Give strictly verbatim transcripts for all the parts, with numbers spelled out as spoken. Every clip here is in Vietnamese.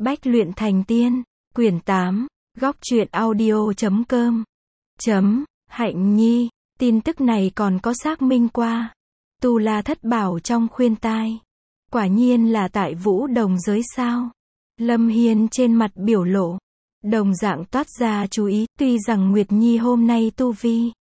Bách luyện thành tiên, quyển tám, góc truyện audio chấm com. Chấm, Hạnh Nhi, tin tức này còn có xác minh qua. Tu La thất bảo trong khuyên tai. Quả nhiên là tại Vũ Đồng giới sao? Lâm Hiên trên mặt biểu lộ. Đồng dạng toát ra chú ý, tuy rằng Nguyệt Nhi hôm nay tu vi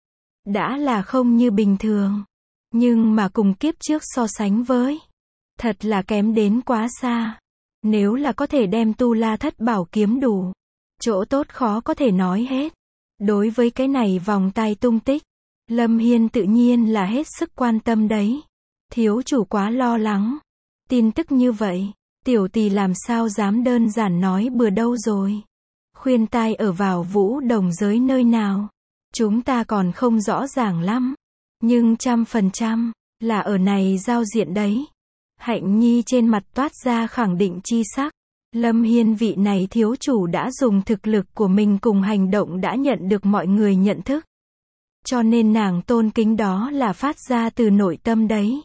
đã là không như bình thường. Nhưng mà cùng kiếp trước so sánh với, thật là kém đến quá xa. Nếu là có thể đem Tu La thất bảo kiếm đủ, chỗ tốt khó có thể nói hết. Đối với cái này vòng tay tung tích, Lâm Hiên tự nhiên là hết sức quan tâm đấy. Thiếu chủ quá lo lắng. Tin tức như vậy, tiểu tỷ làm sao dám đơn giản nói bừa đâu rồi. Khuyên tai ở vào Vũ Đồng giới nơi nào, chúng ta còn không rõ ràng lắm. Nhưng trăm phần trăm, là ở này giao diện đấy. Hạnh Nhi trên mặt toát ra khẳng định chi sắc. Lâm Hiên vị này thiếu chủ đã dùng thực lực của mình cùng hành động đã nhận được mọi người nhận thức. Cho nên nàng tôn kính đó là phát ra từ nội tâm đấy.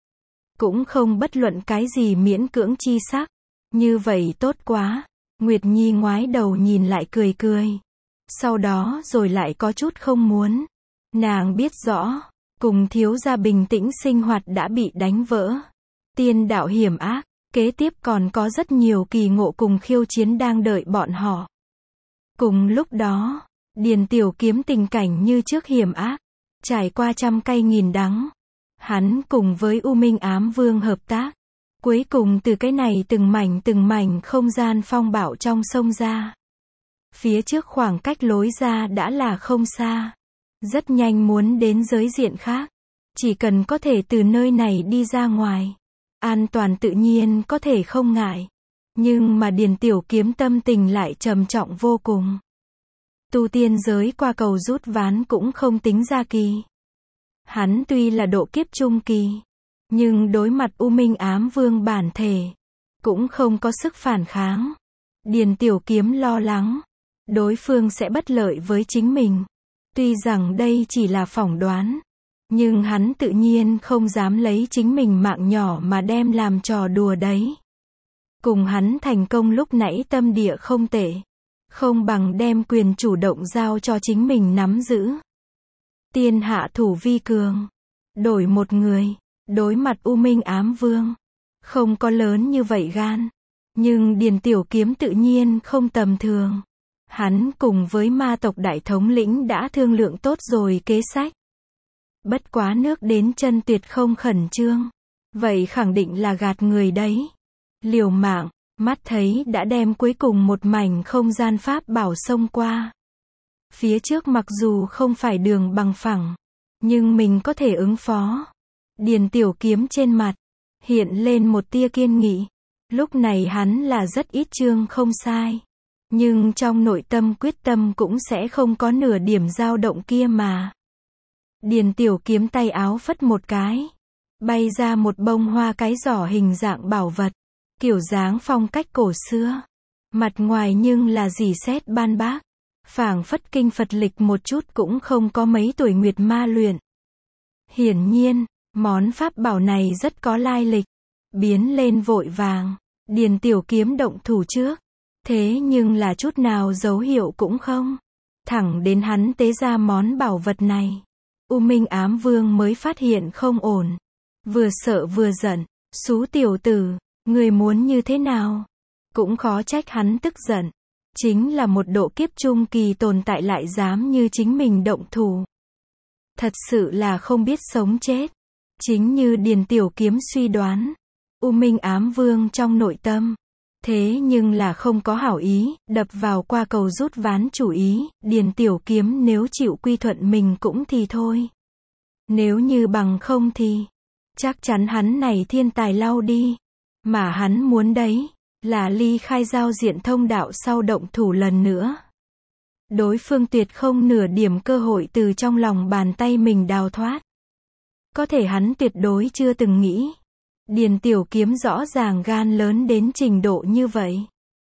Cũng không bất luận cái gì miễn cưỡng chi sắc. Như vậy tốt quá. Nguyệt Nhi ngoái đầu nhìn lại cười cười. Sau đó rồi lại có chút không muốn. Nàng biết rõ, cùng thiếu gia bình tĩnh sinh hoạt đã bị đánh vỡ. Tiên đạo hiểm ác, kế tiếp còn có rất nhiều kỳ ngộ cùng khiêu chiến đang đợi bọn họ. Cùng lúc đó, Điền Tiểu Kiếm tình cảnh như trước hiểm ác, trải qua trăm cay nghìn đắng. Hắn cùng với U Minh Ám Vương hợp tác, cuối cùng từ cái này từng mảnh từng mảnh không gian phong bạo trong sông ra. Phía trước khoảng cách lối ra đã là không xa, rất nhanh muốn đến giới diện khác. Chỉ cần có thể từ nơi này đi ra ngoài, an toàn tự nhiên có thể không ngại. Nhưng mà Điền Tiểu Kiếm tâm tình lại trầm trọng vô cùng. Tu tiên giới qua cầu rút ván cũng không tính ra kỳ. Hắn tuy là độ kiếp trung kỳ, nhưng đối mặt U Minh Ám Vương bản thể, cũng không có sức phản kháng. Điền Tiểu Kiếm lo lắng, đối phương sẽ bất lợi với chính mình. Tuy rằng đây chỉ là phỏng đoán, nhưng hắn tự nhiên không dám lấy chính mình mạng nhỏ mà đem làm trò đùa đấy. Cùng hắn thành công lúc nãy tâm địa không tệ, không bằng đem quyền chủ động giao cho chính mình nắm giữ. Tiên hạ thủ vi cường, đổi một người, đối mặt U Minh Ám Vương, không có lớn như vậy gan. Nhưng Điền Tiểu Kiếm tự nhiên không tầm thường. Hắn cùng với ma tộc đại thống lĩnh đã thương lượng tốt rồi kế sách. Bất quá nước đến chân tuyệt không khẩn trương, vậy khẳng định là gạt người đấy. Liều mạng, mắt thấy đã đem cuối cùng một mảnh không gian pháp bảo xông qua. Phía trước mặc dù không phải đường bằng phẳng, nhưng mình có thể ứng phó. Điền Tiểu Kiếm trên mặt hiện lên một tia kiên nghị. Lúc này hắn là rất ít chương không sai, nhưng trong nội tâm quyết tâm cũng sẽ không có nửa điểm dao động kia mà. Điền Tiểu Kiếm tay áo phất một cái, bay ra một bông hoa cái giỏ hình dạng bảo vật, kiểu dáng phong cách cổ xưa. Mặt ngoài nhưng là rỉ sét ban bác, phảng phất kinh Phật lịch một chút cũng không có mấy tuổi nguyệt ma luyện. Hiển nhiên, món pháp bảo này rất có lai lịch. Biến lên vội vàng, Điền Tiểu Kiếm động thủ trước. Thế nhưng là chút nào dấu hiệu cũng không. Thẳng đến hắn tế ra món bảo vật này, U Minh Ám Vương mới phát hiện không ổn. Vừa sợ vừa giận, xú tiểu tử, người muốn như thế nào? Cũng khó trách hắn tức giận. Chính là một độ kiếp trung kỳ tồn tại lại dám như chính mình động thủ. Thật sự là không biết sống chết. Chính như Điền Tiểu Kiếm suy đoán, U Minh Ám Vương trong nội tâm, thế nhưng là không có hảo ý, đập vào qua cầu rút ván chủ ý. Điền Tiểu Kiếm nếu chịu quy thuận mình cũng thì thôi. Nếu như bằng không thì, chắc chắn hắn này thiên tài lau đi. Mà hắn muốn đấy, là ly khai giao diện thông đạo sau động thủ lần nữa. Đối phương tuyệt không nửa điểm cơ hội từ trong lòng bàn tay mình đào thoát. Có thể hắn tuyệt đối chưa từng nghĩ. Điền Tiểu Kiếm rõ ràng gan lớn đến trình độ như vậy.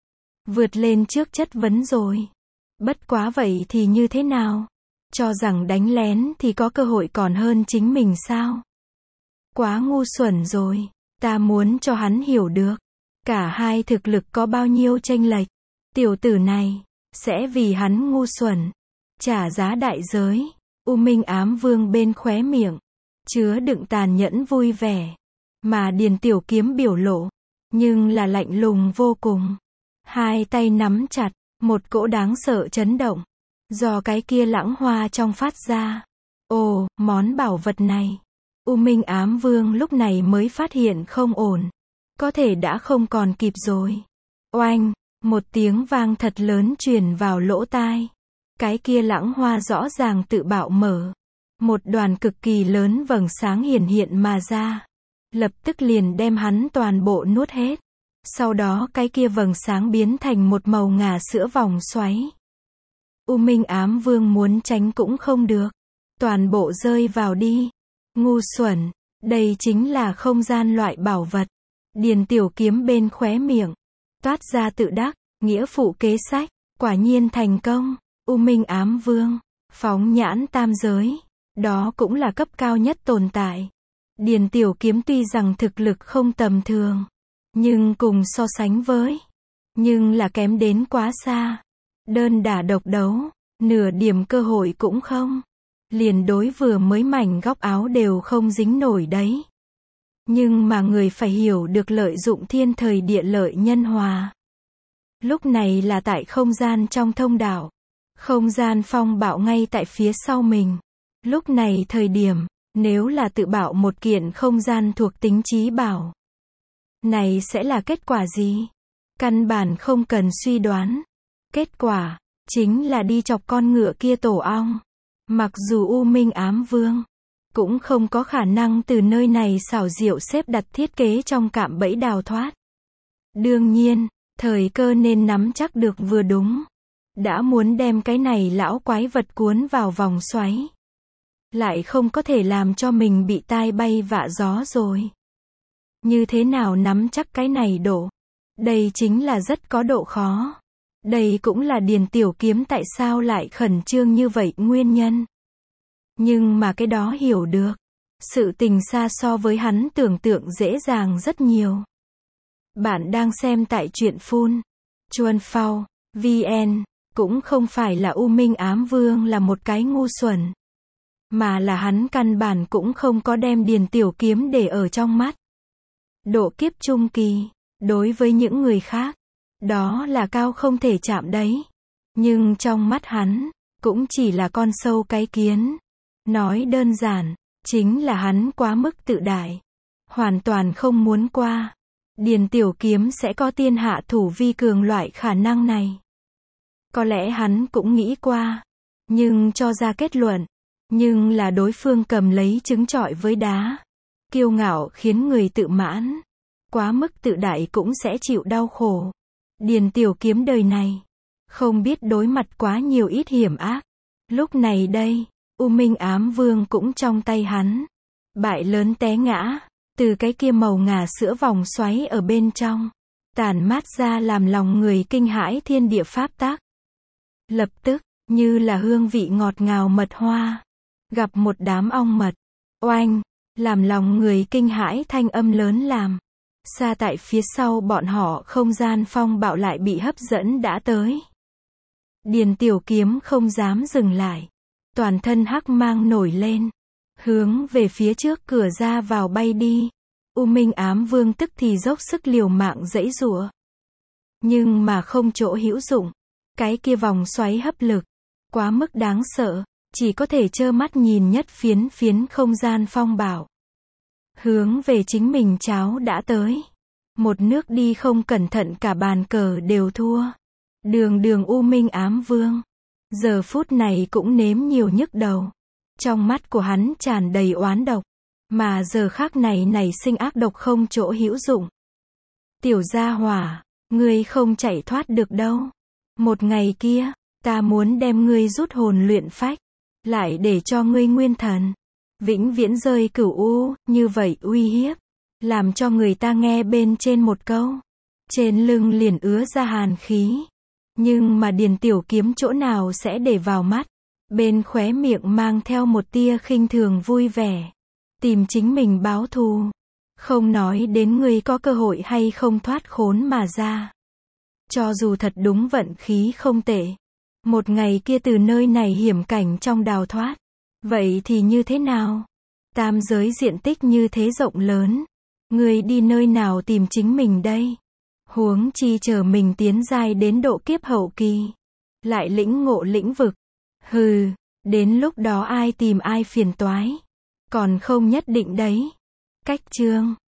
Vượt lên trước chất vấn rồi. Bất quá vậy thì như thế nào? Cho rằng đánh lén thì có cơ hội còn hơn chính mình sao? Quá ngu xuẩn rồi. Ta muốn cho hắn hiểu được. Cả hai thực lực có bao nhiêu chênh lệch. Tiểu tử này, sẽ vì hắn ngu xuẩn, trả giá đại giới. U Minh Ám Vương bên khóe miệng, chứa đựng tàn nhẫn vui vẻ. Mà Điền Tiểu Kiếm biểu lộ, nhưng là lạnh lùng vô cùng. Hai tay nắm chặt, một cỗ đáng sợ chấn động. Do cái kia lãng hoa trong phát ra. Ồ, món bảo vật này. U Minh Ám Vương lúc này mới phát hiện không ổn. Có thể đã không còn kịp rồi. Oanh, một tiếng vang thật lớn truyền vào lỗ tai. Cái kia lãng hoa rõ ràng tự bạo mở. Một đoàn cực kỳ lớn vầng sáng hiển hiện mà ra. Lập tức liền đem hắn toàn bộ nuốt hết. Sau đó cái kia vầng sáng biến thành một màu ngà sữa vòng xoáy. U Minh Ám Vương muốn tránh cũng không được. Toàn bộ rơi vào đi. Ngu xuẩn, đây chính là không gian loại bảo vật. Điền Tiểu Kiếm bên khóe miệng, toát ra tự đắc, nghĩa phụ kế sách, quả nhiên thành công. U Minh Ám Vương, phóng nhãn tam giới, đó cũng là cấp cao nhất tồn tại. Điền Tiểu Kiếm tuy rằng thực lực không tầm thường, nhưng cùng so sánh với, nhưng là kém đến quá xa. Đơn đả độc đấu, nửa điểm cơ hội cũng không. Liền đối vừa mới mảnh góc áo đều không dính nổi đấy. Nhưng mà người phải hiểu được lợi dụng thiên thời địa lợi nhân hòa. Lúc này là tại không gian trong thông đạo. Không gian phong bạo ngay tại phía sau mình. Lúc này thời điểm, nếu là tự bạo một kiện không gian thuộc tính chí bảo, này sẽ là kết quả gì? Căn bản không cần suy đoán. Kết quả, chính là đi chọc con ngựa kia tổ ong. Mặc dù U Minh Ám Vương cũng không có khả năng từ nơi này xảo diệu xếp đặt thiết kế trong cạm bẫy đào thoát. Đương nhiên, thời cơ nên nắm chắc được vừa đúng. Đã muốn đem cái này lão quái vật cuốn vào vòng xoáy. Lại không có thể làm cho mình bị tai bay vạ gió rồi. Như thế nào nắm chắc cái này độ? Đây chính là rất có độ khó. Đây cũng là Điền Tiểu Kiếm tại sao lại khẩn trương như vậy nguyên nhân. Nhưng mà cái đó hiểu được. Sự tình xa so với hắn tưởng tượng dễ dàng rất nhiều. Bạn đang xem tại truyện phun Chuan Phao vê en. Cũng không phải là U Minh Ám Vương là một cái ngu xuẩn. Mà là hắn căn bản cũng không có đem Điền Tiểu Kiếm để ở trong mắt. Độ kiếp trung kỳ, đối với những người khác, đó là cao không thể chạm đấy. Nhưng trong mắt hắn, cũng chỉ là con sâu cái kiến. Nói đơn giản, chính là hắn quá mức tự đại. Hoàn toàn không muốn qua. Điền Tiểu Kiếm sẽ có tiên hạ thủ vi cường loại khả năng này. Có lẽ hắn cũng nghĩ qua. Nhưng cho ra kết luận. Nhưng là đối phương cầm lấy trứng trọi với đá. Kiêu ngạo khiến người tự mãn. Quá mức tự đại cũng sẽ chịu đau khổ. Điền Tiểu Kiếm đời này, không biết đối mặt quá nhiều ít hiểm ác. Lúc này đây, U Minh Ám Vương cũng trong tay hắn. Bại lớn té ngã, từ cái kia màu ngà sữa vòng xoáy ở bên trong. Tản mát ra làm lòng người kinh hãi thiên địa pháp tắc. Lập tức, như là hương vị ngọt ngào mật hoa. Gặp một đám ong mật. Oanh, làm lòng người kinh hãi thanh âm lớn làm. Xa tại phía sau bọn họ không gian phong bạo lại bị hấp dẫn đã tới. Điền Tiểu Kiếm không dám dừng lại. Toàn thân hắc mang nổi lên. Hướng về phía trước cửa ra vào bay đi. U Minh Ám Vương tức thì dốc sức liều mạng giãy giụa. Nhưng mà không chỗ hữu dụng. Cái kia vòng xoáy hấp lực. Quá mức đáng sợ. Chỉ có thể trơ mắt nhìn nhất phiến phiến không gian phong bạo. Hướng về chính mình cháo đã tới. Một nước đi không cẩn thận cả bàn cờ đều thua. Đường đường U Minh Ám Vương. Giờ phút này cũng nếm nhiều nhức đầu. Trong mắt của hắn tràn đầy oán độc. Mà giờ khác này nảy sinh ác độc không chỗ hữu dụng. Tiểu gia hỏa, ngươi không chạy thoát được đâu. Một ngày kia, ta muốn đem ngươi rút hồn luyện phách. Lại để cho ngươi nguyên thần. Vĩnh viễn rơi cửu u, như vậy uy hiếp. Làm cho người ta nghe bên trên một câu. Trên lưng liền ứa ra hàn khí. Nhưng mà Điền Tiểu Kiếm chỗ nào sẽ để vào mắt. Bên khóe miệng mang theo một tia khinh thường vui vẻ. Tìm chính mình báo thù. Không nói đến ngươi có cơ hội hay không thoát khốn mà ra. Cho dù thật đúng vận khí không tệ, một ngày kia từ nơi này hiểm cảnh trong đào thoát, vậy thì như thế nào? Tam giới diện tích như thế rộng lớn, ngươi đi nơi nào tìm chính mình đây? Huống chi chờ mình tiến giai đến độ kiếp hậu kỳ, lại lĩnh ngộ lĩnh vực. Hừ, đến lúc đó ai tìm ai phiền toái, còn không nhất định đấy. Cách chương